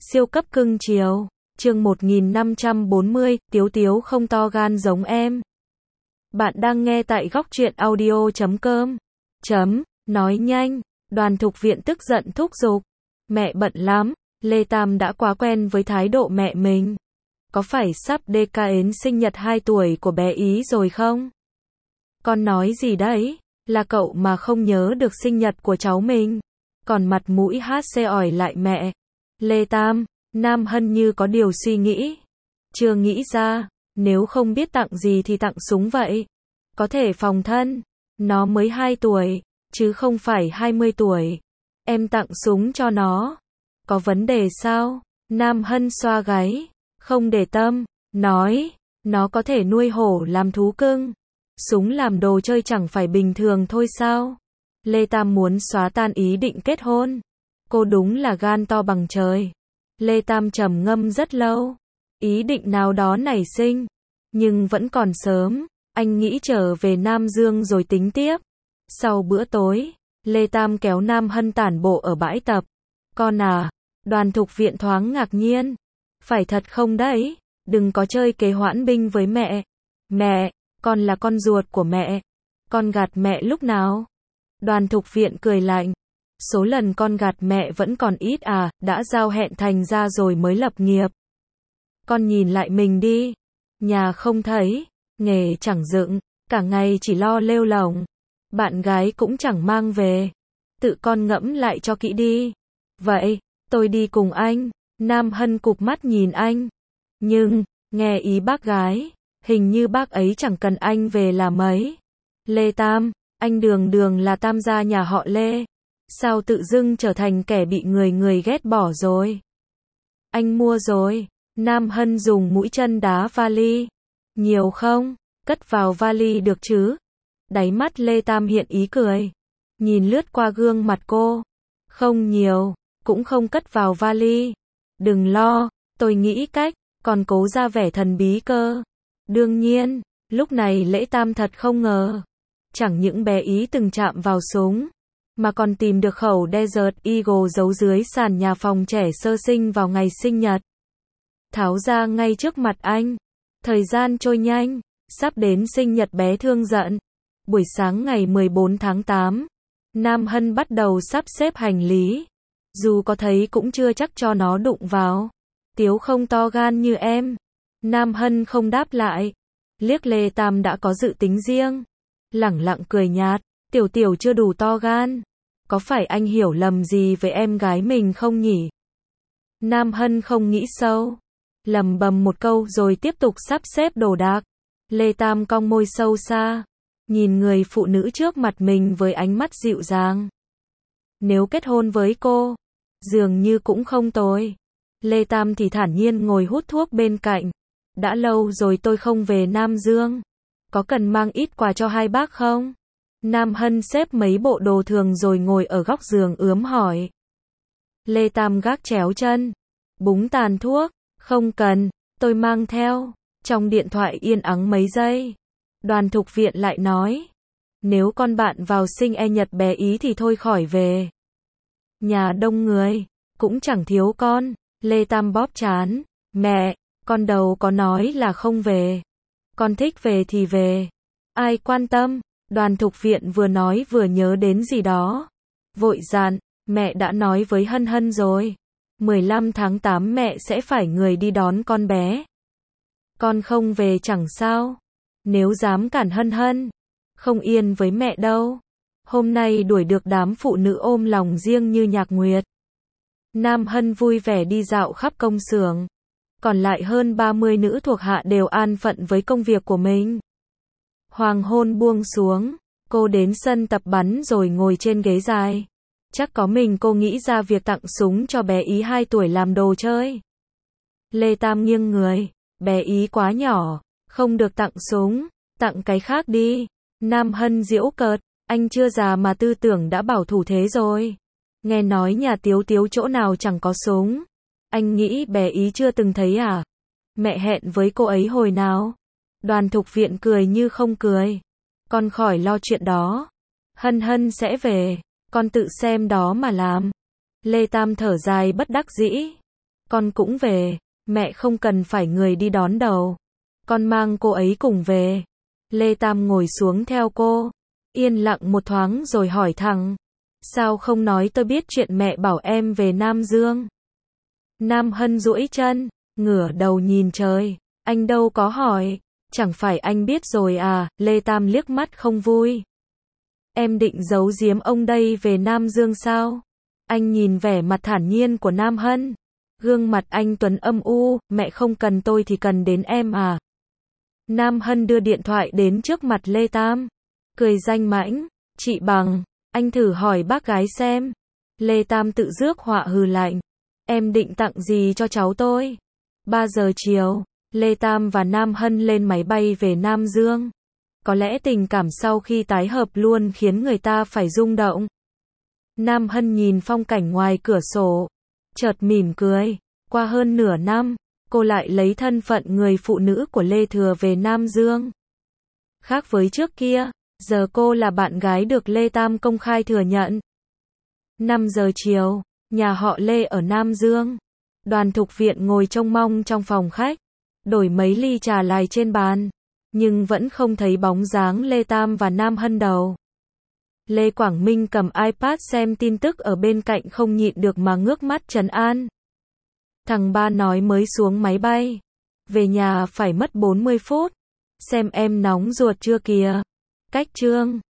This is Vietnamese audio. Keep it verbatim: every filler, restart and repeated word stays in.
Siêu cấp cưng chiều. Chương một nghìn năm trăm bốn mươi, Tiếu Tiếu không to gan giống em. Bạn đang nghe tại góc truyện audio chấm com. Chấm, nói nhanh. Đoàn Thục Viện tức giận thúc giục. Mẹ bận lắm, Lê Tam đã quá quen với thái độ mẹ mình. Có phải sắp đê ca ến sinh nhật hai tuổi của bé Ý rồi không? Con nói gì đấy? Là cậu mà không nhớ được sinh nhật của cháu mình. Còn mặt mũi hát xê ỏi lại mẹ. Lê Tam, Nam Hân như có điều suy nghĩ. Chưa nghĩ ra, nếu không biết tặng gì thì tặng súng vậy. Có thể phòng thân. Nó mới hai tuổi, chứ không phải hai mươi tuổi. Em tặng súng cho nó. Có vấn đề sao? Nam Hân xoa gáy. Không để tâm, nói, nó có thể nuôi hổ làm thú cưng. Súng làm đồ chơi chẳng phải bình thường thôi sao? Lê Tam muốn xóa tan ý định kết hôn. Cô đúng là gan to bằng trời. Lê Tam trầm ngâm rất lâu. Ý định nào đó nảy sinh. Nhưng vẫn còn sớm. Anh nghĩ trở về Nam Dương rồi tính tiếp. Sau bữa tối, Lê Tam kéo Nam Hân tản bộ ở bãi tập. Con à, Đoàn Thục Viện thoáng ngạc nhiên. Phải thật không đấy? Đừng có chơi kế hoãn binh với mẹ. Mẹ, con là con ruột của mẹ. Con gạt mẹ lúc nào? Đoàn Thục Viện cười lạnh. Số lần con gạt mẹ vẫn còn ít à, đã giao hẹn thành ra rồi mới lập nghiệp. Con nhìn lại mình đi. Nhà không thấy, nghề chẳng dựng, cả ngày chỉ lo lêu lổng. Bạn gái cũng chẳng mang về. Tự con ngẫm lại cho kỹ đi. Vậy, tôi đi cùng anh. Nam Hân cụp mắt nhìn anh. Nhưng, nghe ý bác gái, hình như bác ấy chẳng cần anh về là mấy. Lê Tam, anh đường đường là Tam gia nhà họ Lê. Sao tự dưng trở thành kẻ bị người người ghét bỏ rồi? Anh mua rồi. Nam Hân dùng mũi chân đá vali. Nhiều không? Cất vào vali được chứ? Đáy mắt Lê Tam hiện ý cười. Nhìn lướt qua gương mặt cô. Không nhiều, cũng không cất vào vali. Đừng lo, tôi nghĩ cách, còn cố ra vẻ thần bí cơ. Đương nhiên, lúc này Lễ Tam thật không ngờ. Chẳng những bé Ý từng chạm vào súng, mà còn tìm được khẩu Desert Eagle giấu dưới sàn nhà phòng trẻ sơ sinh vào ngày sinh nhật. Tháo ra ngay trước mặt anh. Thời gian trôi nhanh, sắp đến sinh nhật bé Thương Giận. Buổi sáng ngày mười bốn tháng tám, Nam Hân bắt đầu sắp xếp hành lý. Dù có thấy cũng chưa chắc cho nó đụng vào. Tiếu không to gan như em. Nam Hân không đáp lại. Liếc Lê Tam đã có dự tính riêng. Lẳng lặng cười nhạt. Tiểu tiểu chưa đủ to gan. Có phải anh hiểu lầm gì về em gái mình không nhỉ? Nam Hân không nghĩ sâu. Lầm bầm một câu rồi tiếp tục sắp xếp đồ đạc. Lê Tam cong môi sâu xa. Nhìn người phụ nữ trước mặt mình với ánh mắt dịu dàng. Nếu kết hôn với cô, dường như cũng không tồi. Lê Tam thì thản nhiên ngồi hút thuốc bên cạnh. Đã lâu rồi tôi không về Nam Dương. Có cần mang ít quà cho hai bác không? Nam Hân xếp mấy bộ đồ thường rồi ngồi ở góc giường ướm hỏi. Lê Tam gác chéo chân. Búng tàn thuốc. Không cần, tôi mang theo. Trong điện thoại yên ắng mấy giây. Đoàn Thục Viện lại nói. Nếu con bạn vào sinh e nhật bé Ý thì thôi khỏi về. Nhà đông người, cũng chẳng thiếu con. Lê Tam bóp trán. Mẹ, con đầu có nói là không về. Con thích về thì về. Ai quan tâm? Đoàn Thục Viện vừa nói vừa nhớ đến gì đó. Vội dặn, mẹ đã nói với Hân Hân rồi. mười lăm tháng tám mẹ sẽ phải người đi đón con bé. Con không về chẳng sao. Nếu dám cản Hân Hân, không yên với mẹ đâu. Hôm nay đuổi được đám phụ nữ ôm lòng riêng như Nhạc Nguyệt. Nam Hân vui vẻ đi dạo khắp công xưởng. Còn lại hơn ba mươi nữ thuộc hạ đều an phận với công việc của mình. Hoàng hôn buông xuống, cô đến sân tập bắn rồi ngồi trên ghế dài. Chắc có mình cô nghĩ ra việc tặng súng cho bé Ý hai tuổi làm đồ chơi. Lê Tam nghiêng người, bé Ý quá nhỏ, không được tặng súng, tặng cái khác đi. Nam Hân giễu cợt, anh chưa già mà tư tưởng đã bảo thủ thế rồi. Nghe nói nhà Tiếu Tiếu chỗ nào chẳng có súng. Anh nghĩ bé Ý chưa từng thấy à? Mẹ hẹn với cô ấy hồi nào? Đoàn Thục Viện cười như không cười. Con khỏi lo chuyện đó. Hân Hân sẽ về. Con tự xem đó mà làm. Lê Tam thở dài bất đắc dĩ. Con cũng về, mẹ không cần phải người đi đón đâu. Con mang cô ấy cùng về. Lê Tam ngồi xuống theo cô, yên lặng một thoáng rồi hỏi thẳng. Sao không nói tôi biết chuyện mẹ bảo em về Nam Dương? Nam Hân duỗi chân, ngửa đầu nhìn trời. Anh đâu có hỏi. Chẳng phải anh biết rồi à? Lê Tam liếc mắt không vui. Em định giấu giếm ông đây về Nam Dương sao? Anh nhìn vẻ mặt thản nhiên của Nam Hân. Gương mặt anh Tuấn âm u, mẹ không cần tôi thì cần đến em à? Nam Hân đưa điện thoại đến trước mặt Lê Tam. Cười danh mãnh, chị Bằng, anh thử hỏi bác gái xem. Lê Tam tự rước họa hừ lạnh. Em định tặng gì cho cháu tôi? ba giờ chiều, Lê Tam và Nam Hân lên máy bay về Nam Dương. Có lẽ tình cảm sau khi tái hợp luôn khiến người ta phải rung động. Nam Hân nhìn phong cảnh ngoài cửa sổ, chợt mỉm cười. Qua hơn nửa năm, cô lại lấy thân phận người phụ nữ của Lê Thừa về Nam Dương. Khác với trước kia, giờ cô là bạn gái được Lê Tam công khai thừa nhận. năm giờ chiều, nhà họ Lê ở Nam Dương. Đoàn Thục Viện ngồi trông mong trong phòng khách, đổi mấy ly trà lại trên bàn, nhưng vẫn không thấy bóng dáng Lê Tam và Nam Hân đâu. Lê Quảng Minh cầm iPad xem tin tức ở bên cạnh không nhịn được mà ngước mắt trấn an. Thằng ba nói mới xuống máy bay, về nhà phải mất bốn mươi phút. Xem em nóng ruột chưa kìa. Cách chương